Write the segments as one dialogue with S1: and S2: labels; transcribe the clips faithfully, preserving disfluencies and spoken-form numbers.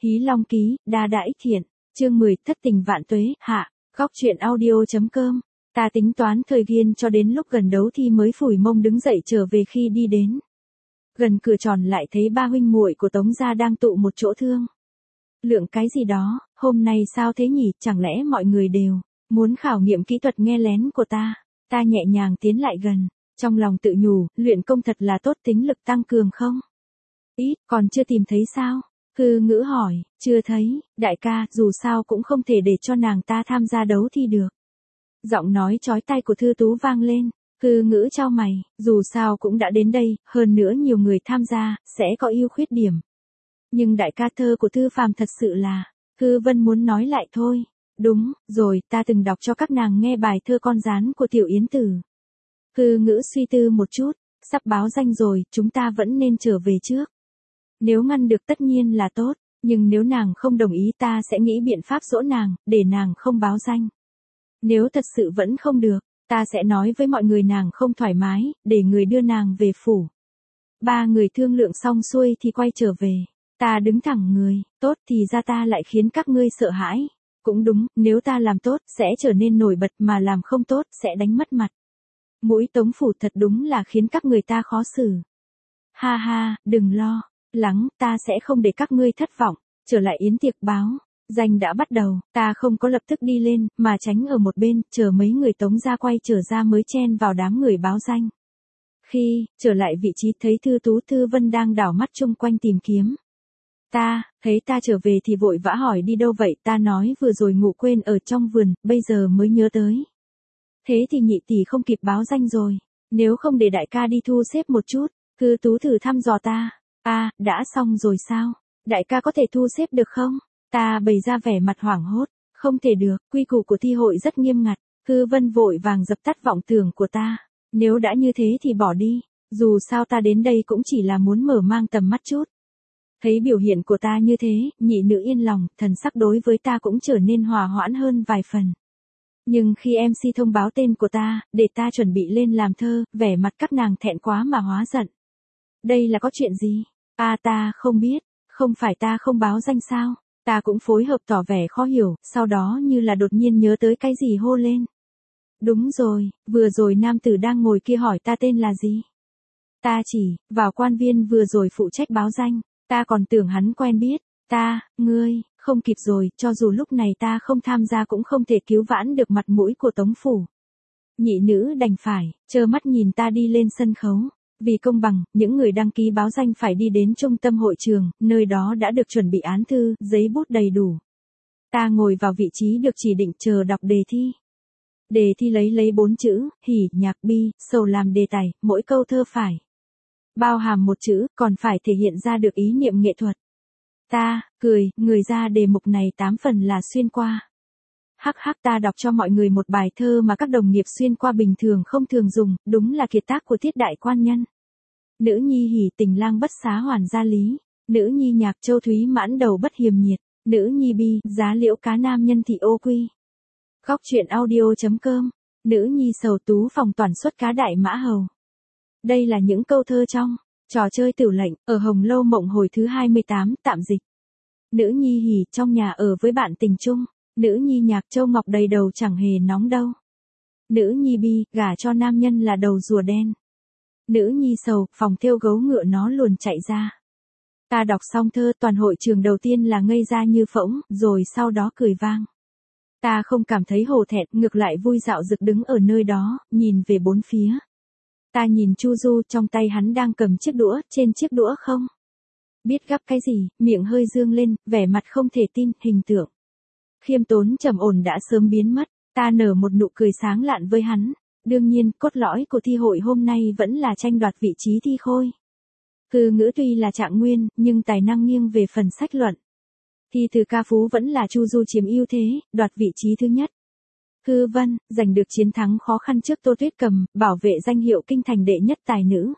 S1: Hí Long Ký, đa đãi thiện, chương mười, thất tình vạn tuế, hạ, góc truyện audio.com. Ta tính toán thời gian cho đến lúc gần đấu thi mới phủi mông đứng dậy trở về. Khi đi đến gần cửa tròn lại thấy ba huynh muội của Tống gia đang tụ một chỗ thương lượng cái gì đó. Hôm nay sao thế nhỉ, chẳng lẽ mọi người đều muốn khảo nghiệm kỹ thuật nghe lén của ta? Ta nhẹ nhàng tiến lại gần, trong lòng tự nhủ, luyện công thật là tốt, tính lực tăng cường không? Ít, còn chưa tìm thấy sao? Hư Ngữ hỏi, chưa thấy, đại ca, dù sao cũng không thể để cho nàng ta tham gia đấu thi được. Giọng nói chói tai của Thư Tú vang lên. Hư Ngữ chau mày, dù sao cũng đã đến đây, hơn nữa nhiều người tham gia, sẽ có ưu khuyết điểm. Nhưng đại ca, thơ của Thư Phàm thật sự là, Hư Vân muốn nói lại thôi. Đúng, rồi, ta từng đọc cho các nàng nghe bài thơ Con Gián của Tiểu Yến Tử. Hư Ngữ suy tư một chút, sắp báo danh rồi, chúng ta vẫn nên trở về trước. Nếu ngăn được tất nhiên là tốt, nhưng nếu nàng không đồng ý ta sẽ nghĩ biện pháp dỗ nàng, để nàng không báo danh. Nếu thật sự vẫn không được, ta sẽ nói với mọi người nàng không thoải mái, để người đưa nàng về phủ. Ba người thương lượng xong xuôi thì quay trở về. Ta đứng thẳng người, tốt thì ra ta lại khiến các ngươi sợ hãi. Cũng đúng, nếu ta làm tốt, sẽ trở nên nổi bật, mà làm không tốt, sẽ đánh mất mặt. Mũi Tống phủ thật đúng là khiến các người ta khó xử. Ha ha, đừng lo lắng, ta sẽ không để các ngươi thất vọng. Trở lại yến tiệc báo danh đã bắt đầu, ta không có lập tức đi lên, mà tránh ở một bên, chờ mấy người Tống gia quay trở ra mới chen vào đám người báo danh. Khi trở lại vị trí thấy Thư Tú Thư Vân đang đảo mắt chung quanh tìm kiếm. Ta, thấy ta trở về thì vội vã hỏi đi đâu vậy, ta nói vừa rồi ngủ quên ở trong vườn, bây giờ mới nhớ tới. Thế thì nhị tỷ không kịp báo danh rồi, nếu không để đại ca đi thu xếp một chút. Thư Tú thử thăm dò ta. À, đã xong rồi sao? Đại ca có thể thu xếp được không? Ta bày ra vẻ mặt hoảng hốt. Không thể được, quy củ của thi hội rất nghiêm ngặt. Thư Vân vội vàng dập tắt vọng tưởng của ta. Nếu đã như thế thì bỏ đi. Dù sao ta đến đây cũng chỉ là muốn mở mang tầm mắt chút. Thấy biểu hiện của ta như thế, nhị nữ yên lòng, thần sắc đối với ta cũng trở nên hòa hoãn hơn vài phần. Nhưng khi em xê thông báo tên của ta, để ta chuẩn bị lên làm thơ, vẻ mặt các nàng thẹn quá mà hóa giận. Đây là có chuyện gì? À, ta không biết, không phải ta không báo danh sao? Ta cũng phối hợp tỏ vẻ khó hiểu, sau đó như là đột nhiên nhớ tới cái gì hô lên. Đúng rồi, vừa rồi nam tử đang ngồi kia hỏi ta tên là gì? Ta chỉ, vào quan viên vừa rồi phụ trách báo danh, ta còn tưởng hắn quen biết. Ta, ngươi, không kịp rồi, cho dù lúc này ta không tham gia cũng không thể cứu vãn được mặt mũi của Tống phủ. Nhị nữ đành phải, trơ mắt nhìn ta đi lên sân khấu. Vì công bằng, những người đăng ký báo danh phải đi đến trung tâm hội trường, nơi đó đã được chuẩn bị án thư, giấy bút đầy đủ. Ta ngồi vào vị trí được chỉ định chờ đọc đề thi. Đề thi lấy lấy bốn chữ, hỉ, nhạc, bi, sầu làm đề tài, mỗi câu thơ phải bao hàm một chữ, còn phải thể hiện ra được ý niệm nghệ thuật. Ta, cười, người ra đề mục này tám phần là xuyên qua. Hắc hắc, ta đọc cho mọi người một bài thơ mà các đồng nghiệp xuyên qua bình thường không thường dùng, đúng là kiệt tác của Tiết Đại Quan Nhân. Nữ nhi hỉ, tình lang bất xá hoàn gia lý. Nữ nhi nhạc, châu thúy mãn đầu bất hiềm nhiệt. Nữ nhi bi, giá liễu cá nam nhân thị ô quy. Góc truyện audio.com. Nữ nhi sầu, tú phòng toàn xuất cá đại mã hầu. Đây là những câu thơ trong trò chơi Tửu Lệnh, ở Hồng Lâu Mộng hồi thứ hai mươi tám, tạm dịch. Nữ nhi hỉ, trong nhà ở với bạn tình chung. Nữ nhi nhạc, châu ngọc đầy đầu chẳng hề nóng đâu. Nữ nhi bi, gả cho nam nhân là đầu rùa đen. Nữ nhi sầu, phòng thêu gấu ngựa nó luồn chạy ra. Ta đọc xong thơ, toàn hội trường đầu tiên là ngây ra như phỗng, rồi sau đó cười vang. Ta không cảm thấy hổ thẹn, ngược lại vui dạo dực đứng ở nơi đó, nhìn về bốn phía. Ta nhìn Chu Du, trong tay hắn đang cầm chiếc đũa, trên chiếc đũa không biết gắp cái gì, miệng hơi dương lên, vẻ mặt không thể tin, hình tượng khiêm tốn trầm ổn đã sớm biến mất. Ta nở một nụ cười sáng lạn với hắn. Đương nhiên, cốt lõi của thi hội hôm nay vẫn là tranh đoạt vị trí thi khôi. Hư Ngữ tuy là trạng nguyên, nhưng tài năng nghiêng về phần sách luận. Thi từ ca phú vẫn là Chu Du chiếm ưu thế, đoạt vị trí thứ nhất. Hư Vân, giành được chiến thắng khó khăn trước Tô Tuyết Cầm, bảo vệ danh hiệu kinh thành đệ nhất tài nữ.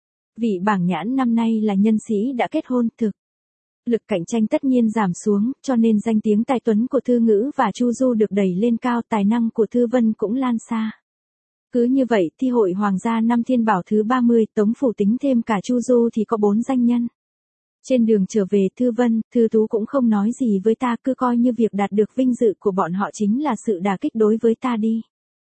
S1: Vị bảng nhãn năm nay là nhân sĩ đã kết hôn, thực lực cạnh tranh tất nhiên giảm xuống, cho nên danh tiếng tài tuấn của Thư Ngữ và Chu Du được đẩy lên cao, tài năng của Thư Vân cũng lan xa. Cứ như vậy, thi hội Hoàng gia năm Thiên Bảo thứ ba mươi, Tống phủ tính thêm cả Chu Du thì có bốn danh nhân. Trên đường trở về Thư Vân, Thư Tú cũng không nói gì với ta, cứ coi như việc đạt được vinh dự của bọn họ chính là sự đả kích đối với ta đi.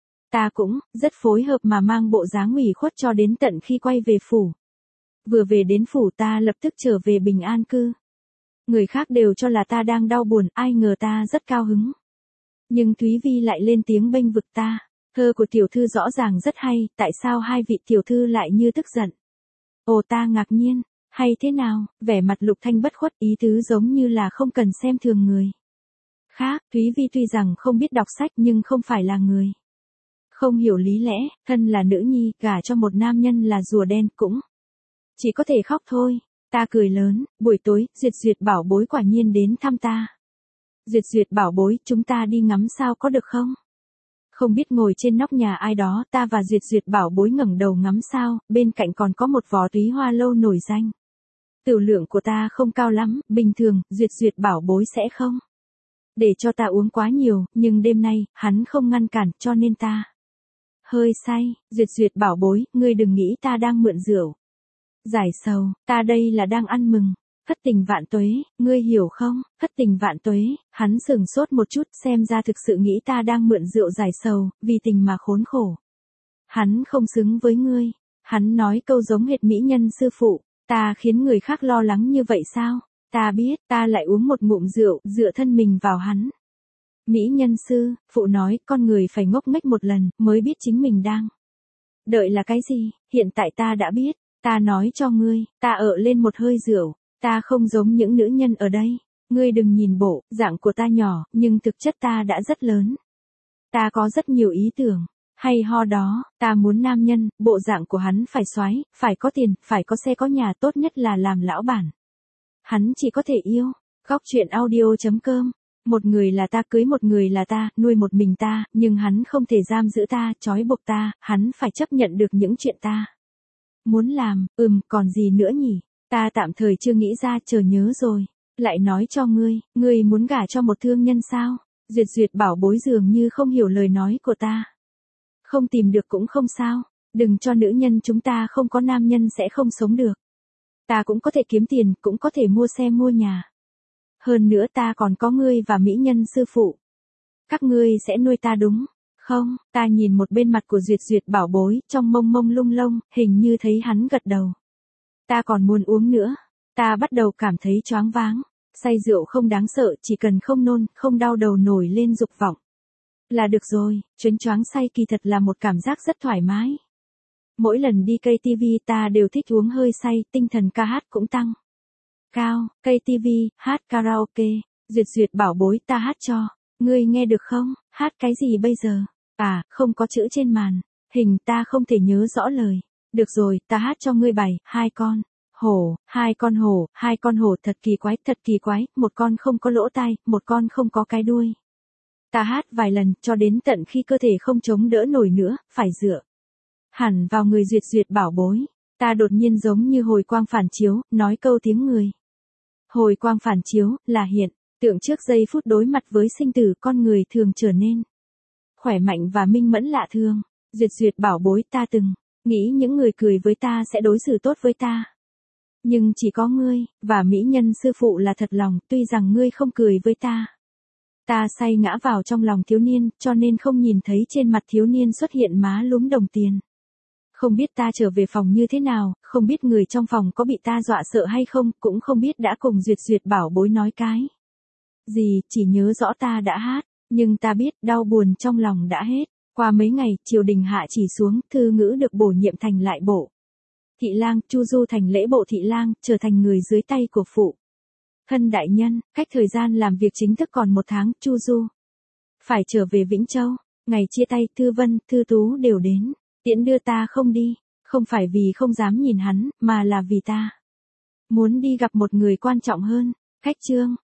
S1: Ta cũng, rất phối hợp mà mang bộ dáng ủy khuất cho đến tận khi quay về phủ. Vừa về đến phủ ta lập tức trở về bình an cư. Người khác đều cho là ta đang đau buồn, ai ngờ ta rất cao hứng. Nhưng Thúy Vi lại lên tiếng bênh vực ta. Thơ của tiểu thư rõ ràng rất hay, tại sao hai vị tiểu thư lại như tức giận? Ồ, ta ngạc nhiên, hay thế nào? Vẻ mặt Lục Thanh bất khuất, ý tứ giống như là không cần xem thường người khác. Thúy Vi tuy rằng không biết đọc sách nhưng không phải là người không hiểu lý lẽ, thân là nữ nhi, gả cho một nam nhân là rùa đen cũng chỉ có thể khóc thôi. Ta cười lớn, buổi tối, Duyệt Duyệt bảo bối quả nhiên đến thăm ta. Duyệt Duyệt bảo bối, chúng ta đi ngắm sao có được không? Không biết ngồi trên nóc nhà ai đó, ta và Duyệt Duyệt bảo bối ngẩng đầu ngắm sao, bên cạnh còn có một vò túy hoa lâu nổi danh. Tiểu lượng của ta không cao lắm, bình thường, Duyệt Duyệt bảo bối sẽ không để cho ta uống quá nhiều, nhưng đêm nay, hắn không ngăn cản, cho nên ta hơi say. Duyệt Duyệt bảo bối, ngươi đừng nghĩ ta đang mượn rượu giải sầu, ta đây là đang ăn mừng. Thất tình vạn tuế, ngươi hiểu không? Thất tình vạn tuế, hắn sừng sốt một chút, xem ra thực sự nghĩ ta đang mượn rượu giải sầu, vì tình mà khốn khổ. Hắn không xứng với ngươi. Hắn nói câu giống hệt mỹ nhân sư phụ, ta khiến người khác lo lắng như vậy sao? Ta biết, ta lại uống một ngụm rượu, dựa thân mình vào hắn. Mỹ nhân sư, phụ nói, con người phải ngốc nghếch một lần, mới biết chính mình đang đợi là cái gì, hiện tại ta đã biết. Ta nói cho ngươi, ta ở lên một hơi rượu, ta không giống những nữ nhân ở đây. Ngươi đừng nhìn bộ, dạng của ta nhỏ, nhưng thực chất ta đã rất lớn. Ta có rất nhiều ý tưởng, hay ho đó, ta muốn nam nhân, bộ dạng của hắn phải soái, phải có tiền, phải có xe có nhà, tốt nhất là làm lão bản. Hắn chỉ có thể yêu. Góc truyện audio chấm com. Một người là ta, cưới một người là ta, nuôi một mình ta, nhưng hắn không thể giam giữ ta, trói buộc ta, hắn phải chấp nhận được những chuyện ta muốn làm. Ừm, còn gì nữa nhỉ? Ta tạm thời chưa nghĩ ra, chờ nhớ rồi. Lại nói cho ngươi, ngươi muốn gả cho một thương nhân sao? Duyệt Duyệt bảo bối dường như không hiểu lời nói của ta. Không tìm được cũng không sao. Đừng cho nữ nhân chúng ta không có nam nhân sẽ không sống được. Ta cũng có thể kiếm tiền, cũng có thể mua xe mua nhà. Hơn nữa ta còn có ngươi và mỹ nhân sư phụ. Các ngươi sẽ nuôi ta đúng không? Ta nhìn một bên mặt của Duyệt Duyệt bảo bối, trong mông mông lung lông, hình như thấy hắn gật đầu. Ta còn muốn uống nữa. Ta bắt đầu cảm thấy choáng váng. Say rượu không đáng sợ, chỉ cần không nôn, không đau đầu nổi lên dục vọng là được rồi. Chuyến choáng say kỳ thật là một cảm giác rất thoải mái. Mỗi lần đi ca tê vê ta đều thích uống hơi say, tinh thần ca hát cũng tăng cao. ca tê vê, hát karaoke. Duyệt Duyệt bảo bối, ta hát cho ngươi nghe được không? Hát cái gì bây giờ? À, không có chữ trên màn hình, ta không thể nhớ rõ lời. Được rồi, ta hát cho ngươi bài, hai con hổ, hai con hổ, hai con hổ thật kỳ quái, thật kỳ quái, một con không có lỗ tai, một con không có cái đuôi. Ta hát vài lần, cho đến tận khi cơ thể không chống đỡ nổi nữa, phải dựa hẳn vào người Duyệt Duyệt bảo bối. Ta đột nhiên giống như hồi quang phản chiếu, nói câu tiếng người. Hồi quang phản chiếu, là hiện tượng trước giây phút đối mặt với sinh tử, con người thường trở nên khỏe mạnh và minh mẫn lạ thường. Duyệt Duyệt bảo bối, ta từng nghĩ những người cười với ta sẽ đối xử tốt với ta. Nhưng chỉ có ngươi, và mỹ nhân sư phụ là thật lòng, tuy rằng ngươi không cười với ta. Ta say ngã vào trong lòng thiếu niên, cho nên không nhìn thấy trên mặt thiếu niên xuất hiện má lúm đồng tiền. Không biết ta trở về phòng như thế nào, không biết người trong phòng có bị ta dọa sợ hay không, cũng không biết đã cùng Duyệt Duyệt bảo bối nói cái gì, chỉ nhớ rõ ta đã hát, nhưng ta biết đau buồn trong lòng đã hết. Qua mấy ngày, triều đình hạ chỉ xuống, Thư Ngữ được bổ nhiệm thành lại bộ thị lang, Chu Du thành lễ bộ thị lang, trở thành người dưới tay của phụ thân đại nhân. Cách thời gian làm việc chính thức còn một tháng, Chu Du phải trở về Vĩnh Châu. Ngày chia tay, Thư Vân, Thư Tú đều đến tiễn đưa ta không đi, không phải vì không dám nhìn hắn, mà là vì ta muốn đi gặp một người quan trọng hơn. Khách trương